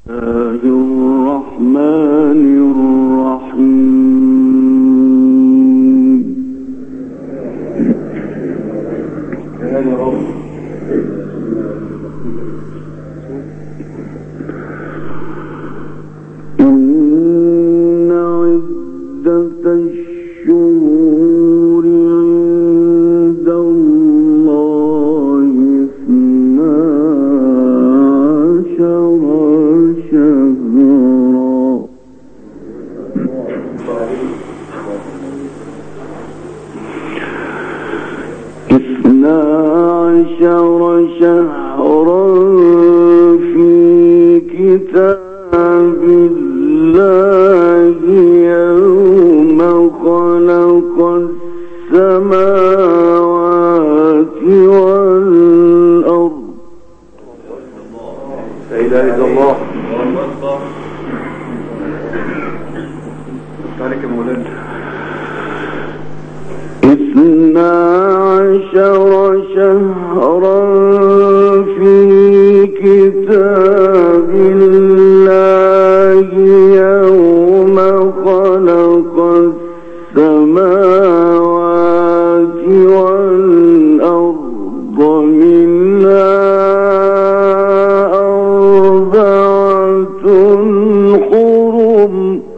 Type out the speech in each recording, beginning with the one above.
الرحمن الرحيم. إن عدة الشهور عند الله 12 شهرا في كتاب الله يوم خلق السماوات والأرض. لا إله إلا الله. عليك مولانا. 12 شهرا في كتاب الله يوم خلق السماوات والأرض منها 4 حرم.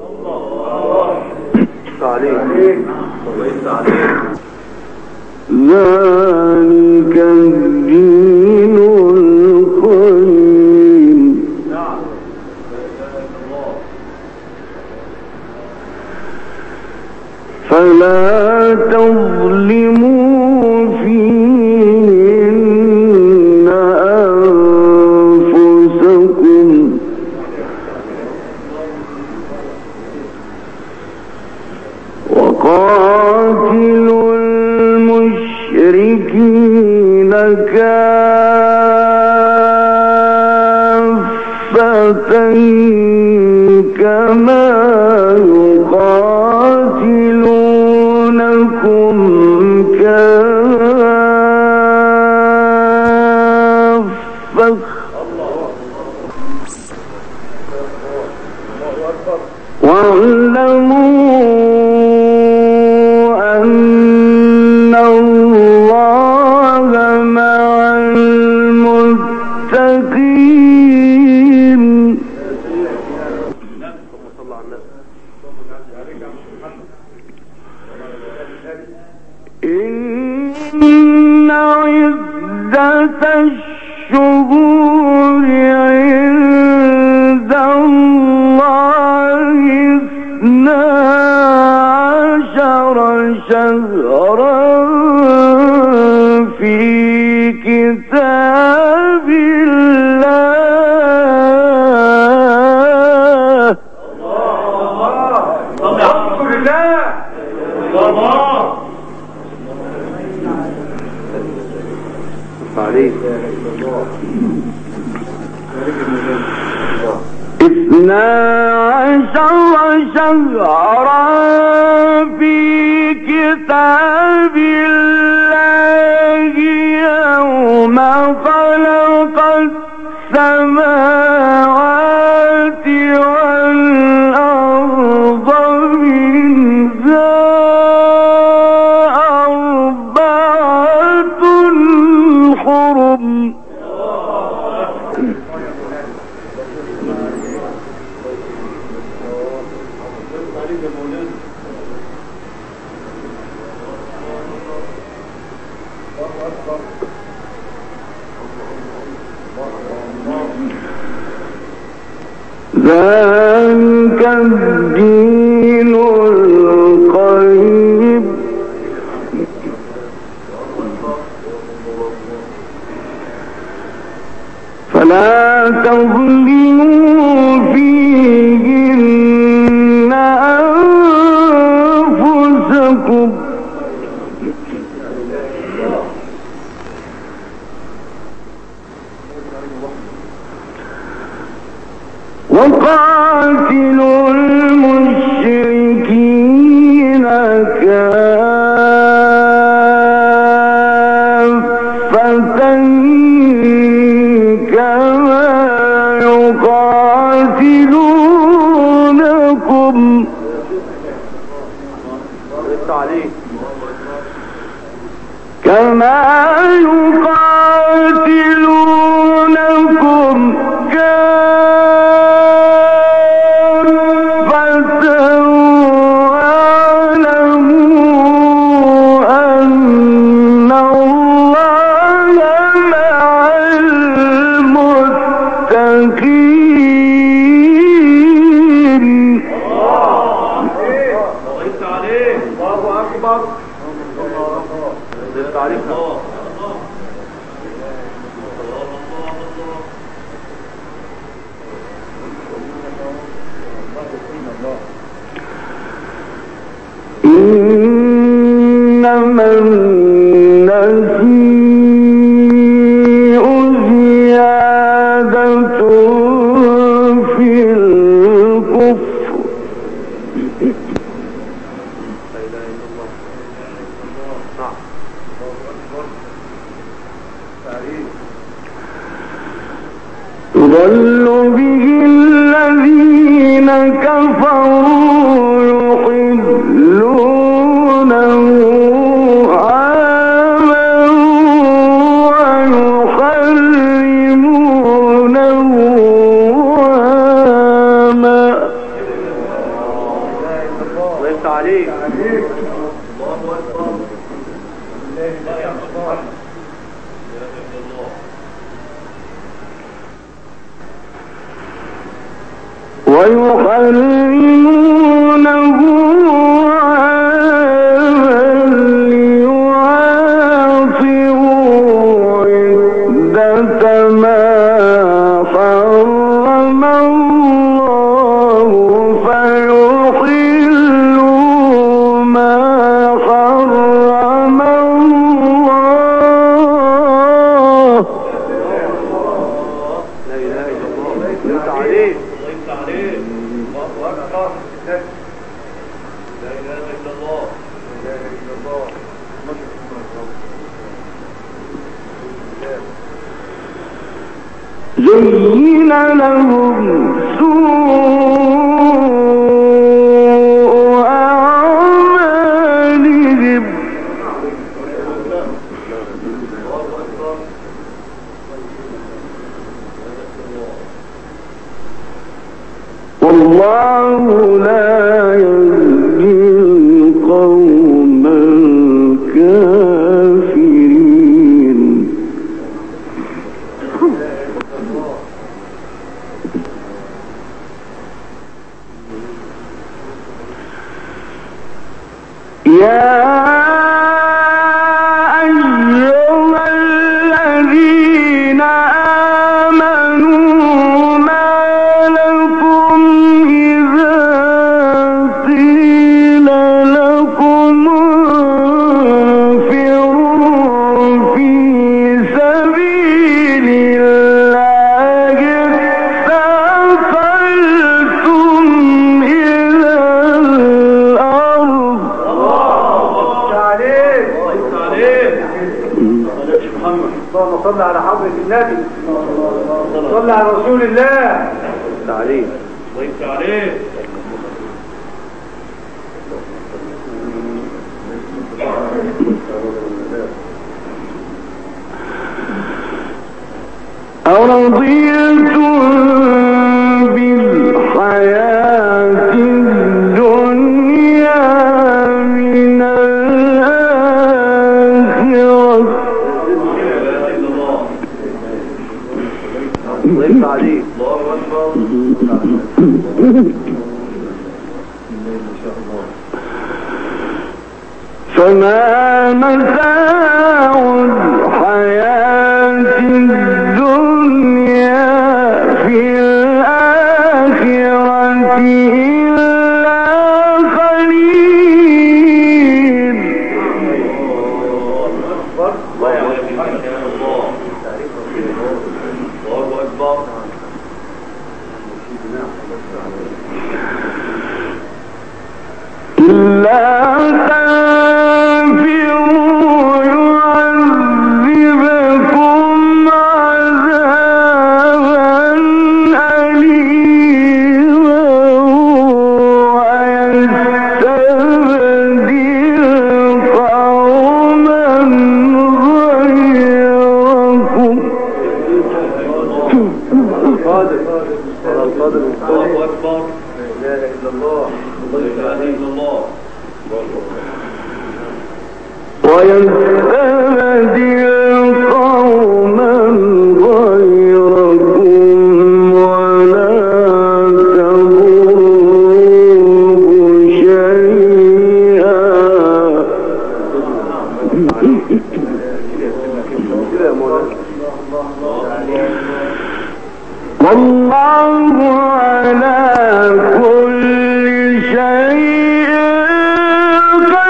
ذلك الدين القيم. فلا تظلموا فيهن أنفسكم وقاتلوا المشركين كافة كما يقاتلونكم كافة واعلموا أن الله مع المتقين. إن عدة الشهور عند الله 12 شهرا في كتاب الله. الحمد لله. عليك. 12 شهرا في كتاب الله يوم خلق السماوات والأرض منها 4 حرم. ذلك الدين القيم. فلا تظلموا فيهن أنفسكم وقاتلوا المشركين كافة كما يقاتلونكم إنما النسيء زيادة في الكفر يضل به الذين كفروا يحلونه عاما ويحرمونه عاما. وانت عليك ويحرمونه عاما ليواصلوا عدة ما حرم الله فيحلوا ما حرم الله. لا اله الا الله وانت عليك زين لهم سوء أعمالهم والله لا يهدي القوم الكافرين. يا أيها الذين آمنوا ما لكم إذا قيل لكم انفروا في سبيل الله اثاقلتم إلى الأرض. اللهم صل على حضرة النبي صل على رسول الله عليه وانت عليه أرضيتم بالحياة الدنيا من الآخرة وانت عليه الله اكبر فما متاع الحياة الدنيا في الآخرة إلا قليل. إلا تنفروا يعذبكم عذابا أليما ويستبدل قوما غيركم. القادر الله اكبر لا اله الا الله ويستبدل قوما غيركم ولا تضروه شيئا. والله على كل شيء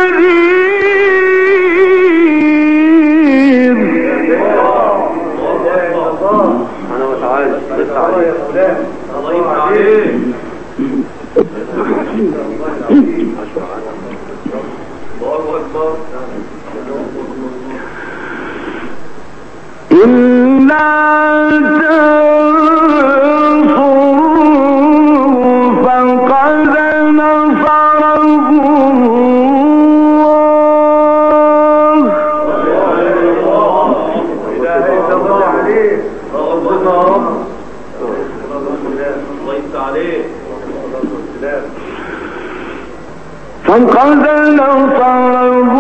فقد نصره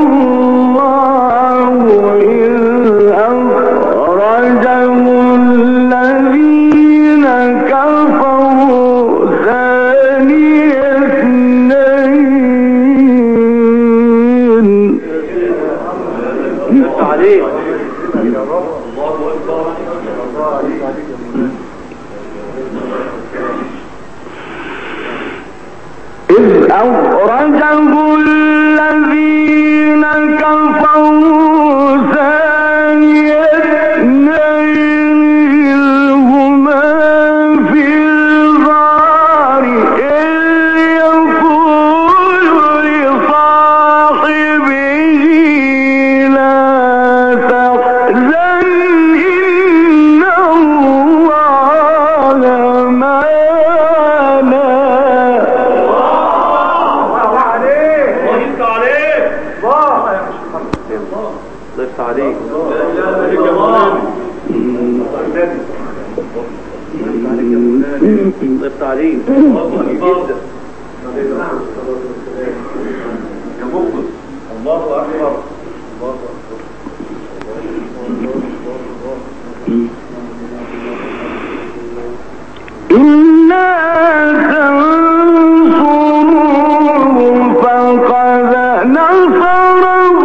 الله إذ أخرجه الذين كفروا ثاني اثنين إذ أخرجه الذين كفروا ثاني اثنين هما في الغار إذ يقول لصاحبه لا تحزن إن الله معنا ضفت عليك ضفت عليك الله أكبر إنا تنصروه فقد نصره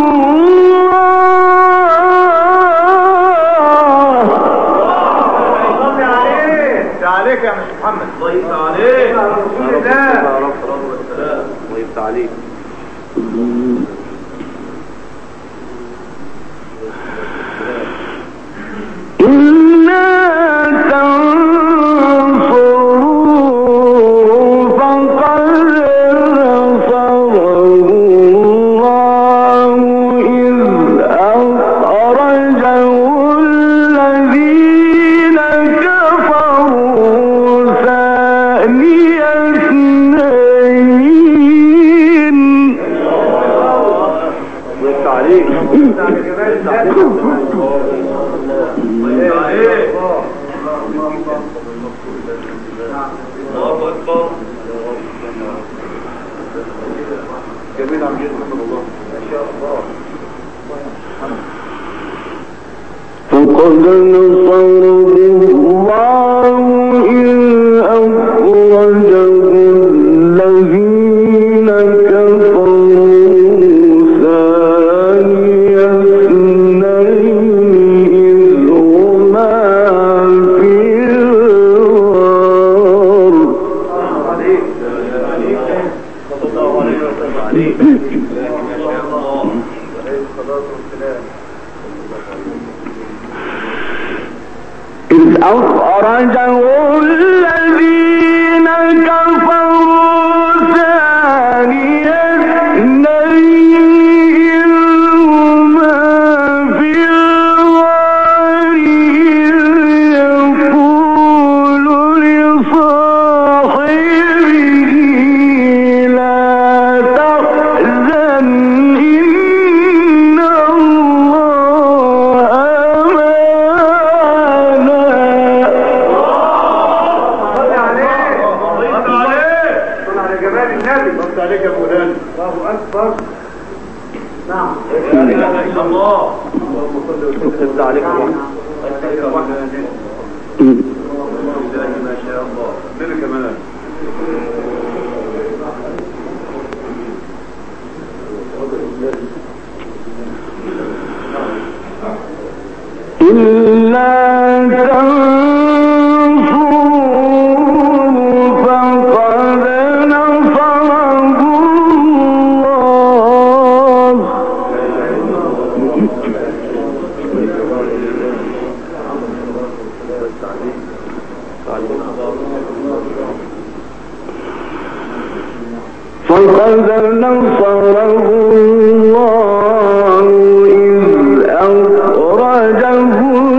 عليك يا مش محمد ضيفت عليك يا رسول الله ضيفت عليك إنا تنصروه فقد نصره الله إذ أخرجه الذين كفروا ثاني اثنين ضيفت عليك جميل عم جد محمد الله ما شاء الله فقد نصره الله إذ أخرجه الذين كفروا ثاني اثنين إذ هما في الغار إذ أخرجه الذين كفروا ثاني اثنين هما في الغار إذ يقول لصاحبه لا تحزن إن الله معنا ضفت عليك يا فلان الله أكبر نعم لا إله إلا الله ضفت عليك يا ما شاء الله من كمان إلا تنصروه فقد نصره الله فقد نصره الله إذ أخرجه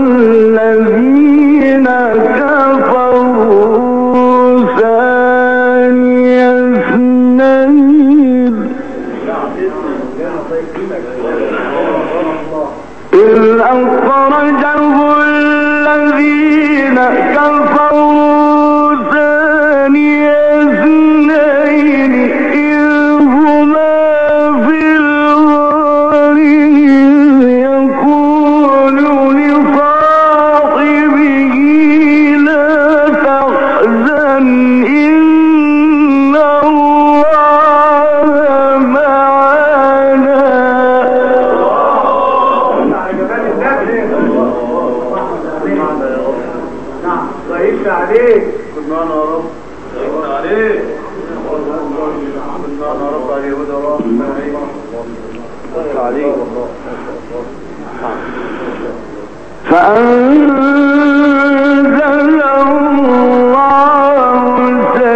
الذين كفروا ثاني اثنين إذ أخرجه الذين كفروا ثاني عليك كل معنا يا رب عليك كل معنا يا رب على اليهود يا رب عليك فأنزل الله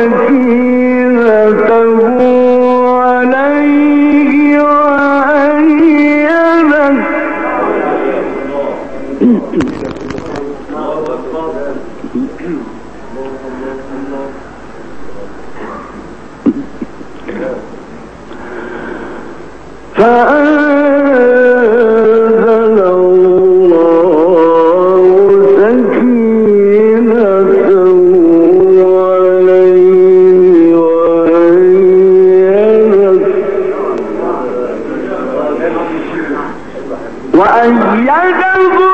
سكينته عليه وأيده فأنزل الله سكينته عليه وأيده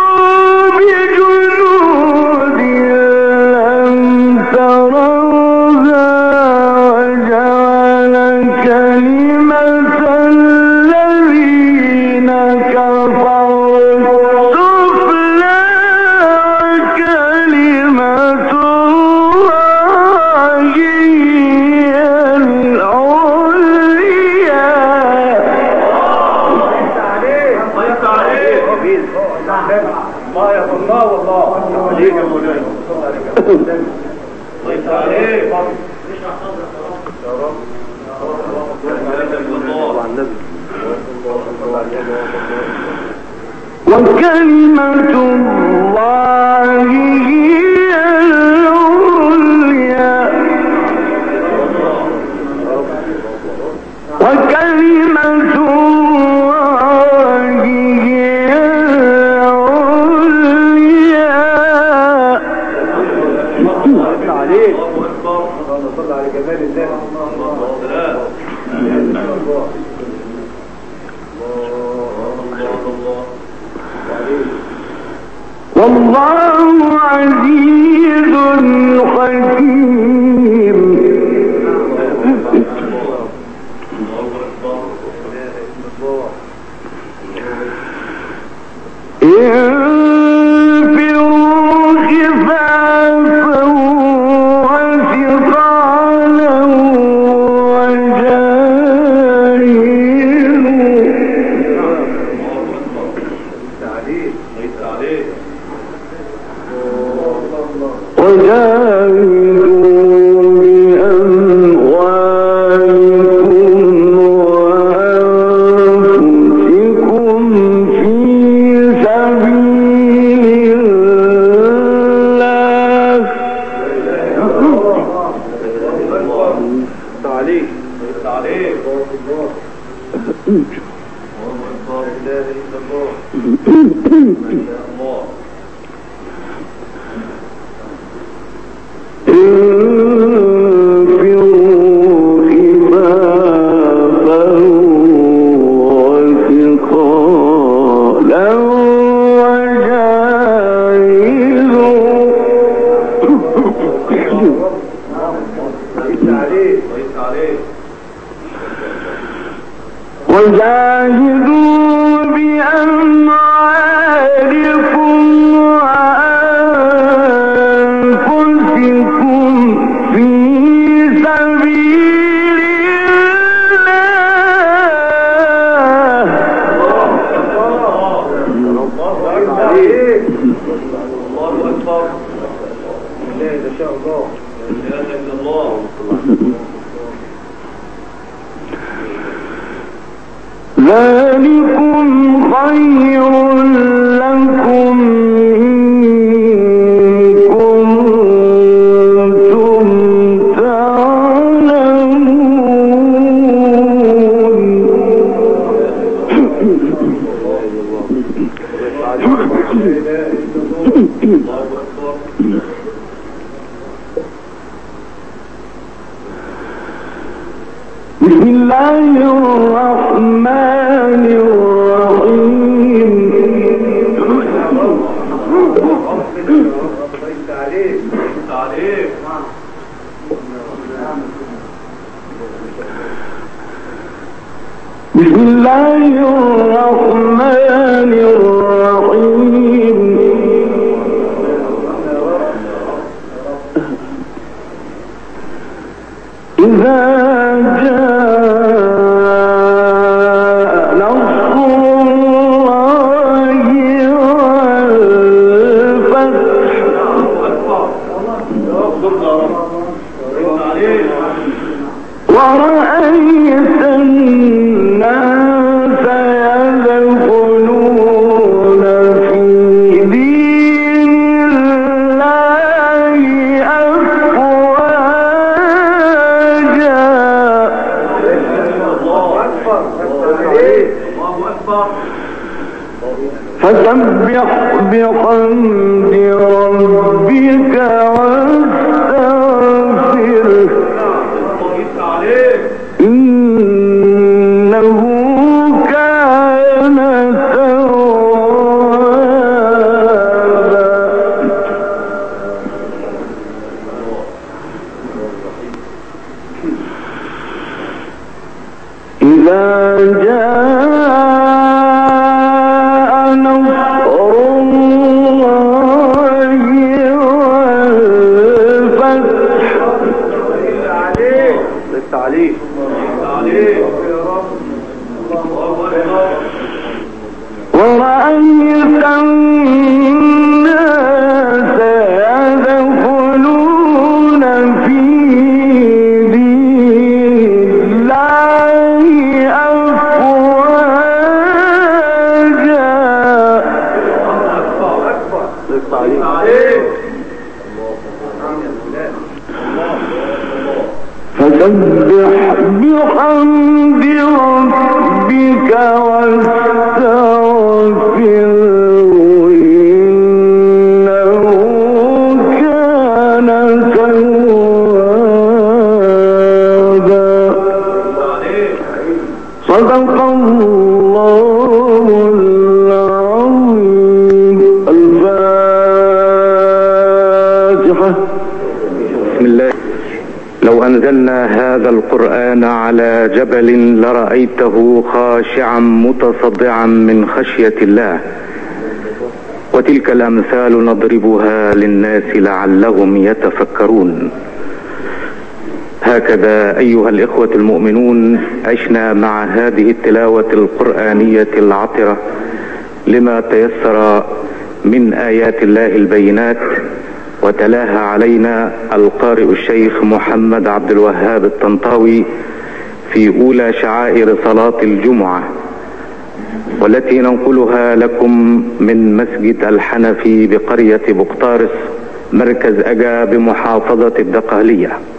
بجنود لم تروها وجعل كلمة الذين كفروا السفلى وكلمة الله هي العليا. الله يا الله والله عليك يا مولانا الله عليك يا رب وكلمة الله هي العليا وكلمة الله هي العليا. عليك اللهم صل على جمال الله والله عزيز حكيم. انفروا خفافا وثقالا وجاهدوا بأموالكم وأنفسكم في سبيل الله. تعليق وجاهدوا بأموالكم وأنفسكم في سبيل الله. الله أكبر. لا إله إلا الله. لا إله إلا الله. ذلكم خير لكم إن كنتم بسم الله الرحمن الرحيم. بسم الله الرحمن الرحيم. ورأيت الناس يدخلون في دين الله أفواجا فسبح بحمد ربك واستغفره إنه كان توابا. إذا جاء نصر الله والفتح ورأيت الناس يدخلون في دين الله أفواجا فسبح بحمد ربك واستغفره إنه كان توابا. صدق الله العظيم. الفاتحة. بسم الله. لو أنزلنا هذا القرآن على جبل لرأيته خاشعا متصدعا من خشية الله، وتلك الأمثال نضربها للناس لعلهم يتفكرون. هكذا أيها الإخوة المؤمنون عشنا مع هذه التلاوة القرآنية العطرة لما تيسر من آيات الله البينات، وتلاها علينا القارئ الشيخ محمد عبد الوهاب الطنطاوي في أولى شعائر صلاة الجمعة، والتي ننقلها لكم من مسجد الحنفي بقرية بقطارس مركز أجا بمحافظة الدقهلية.